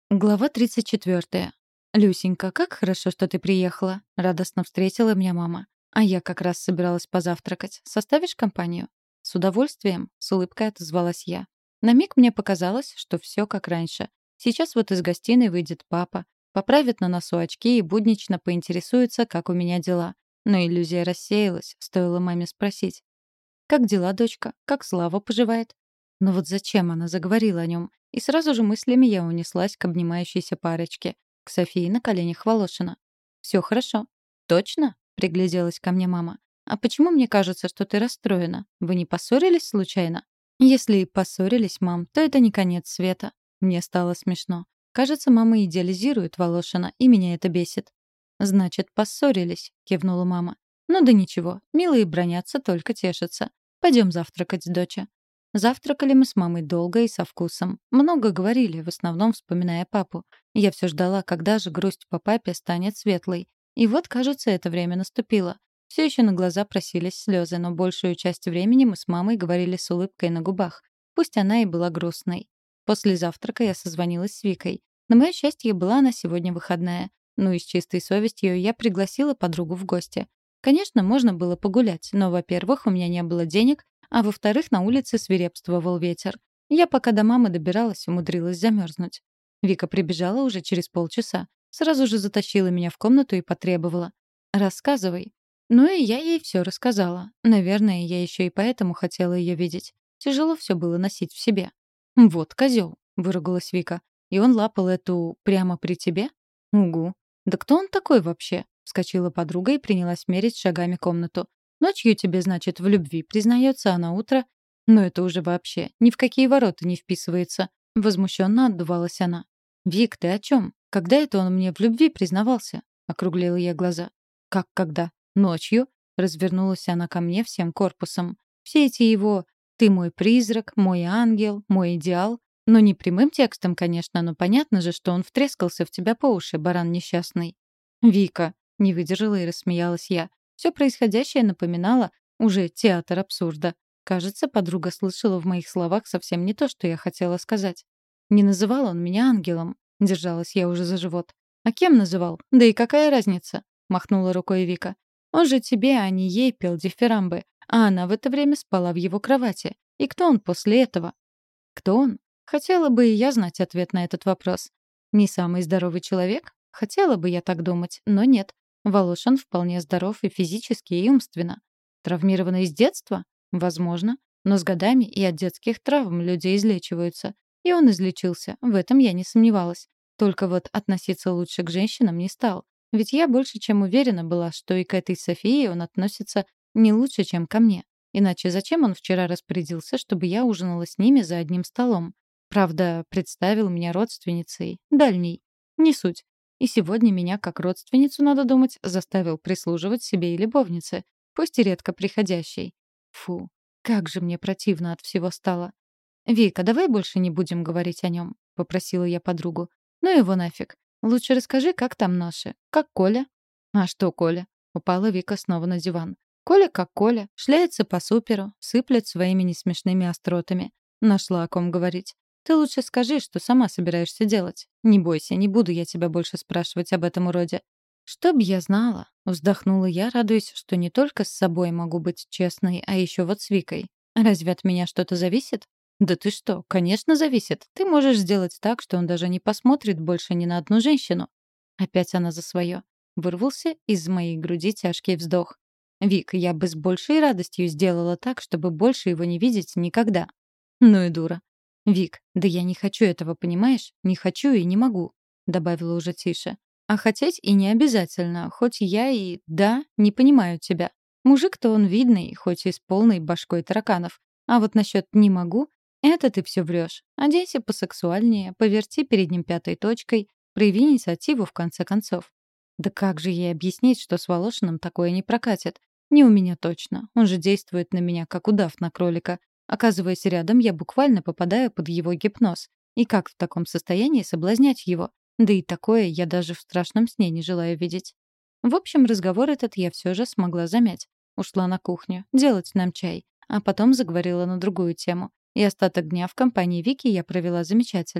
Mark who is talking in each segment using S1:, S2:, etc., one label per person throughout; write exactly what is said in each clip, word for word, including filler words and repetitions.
S1: Глава тридцать четвёртая. «Люсенька, как хорошо, что ты приехала!» — радостно встретила меня мама. «А я как раз собиралась позавтракать. Составишь компанию?» «С удовольствием», — с улыбкой отозвалась я. На миг мне показалось, что все как раньше. Сейчас вот из гостиной выйдет папа, поправит на носу очки и буднично поинтересуется, как у меня дела. Но иллюзия рассеялась, стоило маме спросить. «Как дела, дочка? Как Слава поживает?» Но вот зачем она заговорила о нем? И сразу же мыслями я унеслась к обнимающейся парочке, к Софии на коленях Волошина. «Все хорошо». «Точно?» — пригляделась ко мне мама. «А почему мне кажется, что ты расстроена? Вы не поссорились случайно?» «Если и поссорились, мам, то это не конец света». Мне стало смешно. Кажется, мама идеализирует Волошина, и меня это бесит. «Значит, поссорились», — кивнула мама. «Ну да ничего, милые бронятся, только тешатся. Пойдем завтракать, доча». Завтракали мы с мамой долго и со вкусом. Много говорили, в основном вспоминая папу. Я все ждала, когда же грусть по папе станет светлой. И вот, кажется, это время наступило. Все еще на глаза просились слезы, но большую часть времени мы с мамой говорили с улыбкой на губах. Пусть она и была грустной. После завтрака я созвонилась с Викой. На мое счастье, была она сегодня выходная. Ну и с чистой совестью я пригласила подругу в гости. Конечно, можно было погулять, но, во-первых, у меня не было денег, а во-вторых, на улице свирепствовал ветер. Я пока до мамы добиралась, умудрилась замерзнуть. Вика прибежала уже через полчаса. Сразу же затащила меня в комнату и потребовала. «Рассказывай». Ну и я ей все рассказала. Наверное, я еще и поэтому хотела ее видеть. Тяжело все было носить в себе. «Вот козел», — выругалась Вика. «И он лапал эту прямо при тебе?» «Угу». «Да кто он такой вообще?» — вскочила подруга и принялась мерить шагами комнату. Ночью тебе, значит, в любви признается, а на утро... Но это уже вообще ни в какие ворота не вписывается. Возмущенно отдувалась она. «Вик, ты о чем? Когда это он мне в любви признавался?» Округлила я глаза. «Как когда? Ночью?» Развернулась она ко мне всем корпусом. Все эти его «ты мой призрак», «мой ангел», «мой идеал». Ну, не прямым текстом, конечно, но понятно же, что он втрескался в тебя по уши, баран несчастный. «Вика», — не выдержала и рассмеялась я. Все происходящее напоминало уже театр абсурда. Кажется, подруга слышала в моих словах совсем не то, что я хотела сказать. Не называл он меня ангелом. Держалась я уже за живот. А кем называл? Да и какая разница? Махнула рукой Вика. Он же тебе, а не ей пел дифирамбы, а она в это время спала в его кровати. И кто он после этого? Кто он? Хотела бы и я знать ответ на этот вопрос. Не самый здоровый человек? Хотела бы я так думать, но нет. Волошин вполне здоров и физически, и умственно. Травмированный с детства? Возможно. Но с годами и от детских травм люди излечиваются. И он излечился, в этом я не сомневалась. Только вот относиться лучше к женщинам не стал. Ведь я больше чем уверена была, что и к этой Софии он относится не лучше, чем ко мне. Иначе зачем он вчера распорядился, чтобы я ужинала с ними за одним столом? Правда, представил меня родственницей, дальней. Не суть. И сегодня меня, как родственницу, надо думать, заставил прислуживать себе и любовнице, пусть и редко приходящей. Фу, как же мне противно от всего стало. «Вика, давай больше не будем говорить о нем», — попросила я подругу. «Ну его нафиг. Лучше расскажи, как там наши. Как Коля?» «А что Коля?» — упала Вика снова на диван. «Коля как Коля. Шляется по суперу, сыплет своими несмешными остротами. Нашла о ком говорить. Ты лучше скажи, что сама собираешься делать. Не бойся, не буду я тебя больше спрашивать об этом уроде». «Чтоб я знала», — вздохнула я, радуясь, что не только с собой могу быть честной, а еще вот с Викой. «Разве от меня что-то зависит?» «Да ты что, конечно, зависит. Ты можешь сделать так, что он даже не посмотрит больше ни на одну женщину». Опять она за свое. Вырвался из моей груди тяжкий вздох. «Вик, я бы с большей радостью сделала так, чтобы больше его не видеть никогда». «Ну и дура». «Вик, да я не хочу этого, понимаешь? Не хочу и не могу», — добавила уже тише. «А хотеть и не обязательно, хоть я и, да, не понимаю тебя. Мужик-то он видный, хоть и с полной башкой тараканов. А вот насчет «не могу» — это ты все врешь. Оденься посексуальнее, поверти перед ним пятой точкой, прояви инициативу в конце концов». Да как же ей объяснить, что с Волошиным такое не прокатит? Не у меня точно. Он же действует на меня, как удав на кролика. Оказываясь рядом, я буквально попадаю под его гипноз. И как в таком состоянии соблазнять его? Да и такое я даже в страшном сне не желаю видеть. В общем, разговор этот я все же смогла замять. Ушла на кухню, делать нам чай, а потом заговорила на другую тему. И остаток дня в компании Вики я провела замечательно.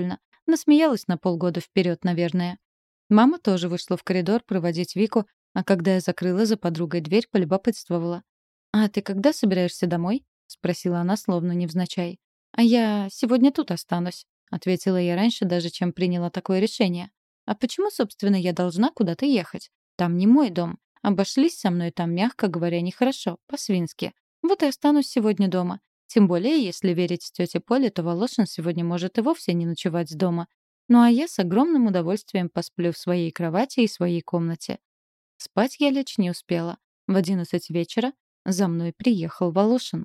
S1: Насмеялась на полгода вперед, наверное. Мама тоже вышла в коридор проводить Вику, а когда я закрыла за подругой дверь, полюбопытствовала. «А ты когда собираешься домой?» — спросила она, словно невзначай. «А я сегодня тут останусь», — ответила я раньше даже, чем приняла такое решение. «А почему, собственно, я должна куда-то ехать? Там не мой дом. Обошлись со мной там, мягко говоря, нехорошо, по-свински. Вот и останусь сегодня дома. Тем более, если верить тете Поле, то Волошин сегодня может и вовсе не ночевать дома. Ну а я с огромным удовольствием посплю в своей кровати и своей комнате». Спать я лечь не успела. В одиннадцать вечера за мной приехал Волошин.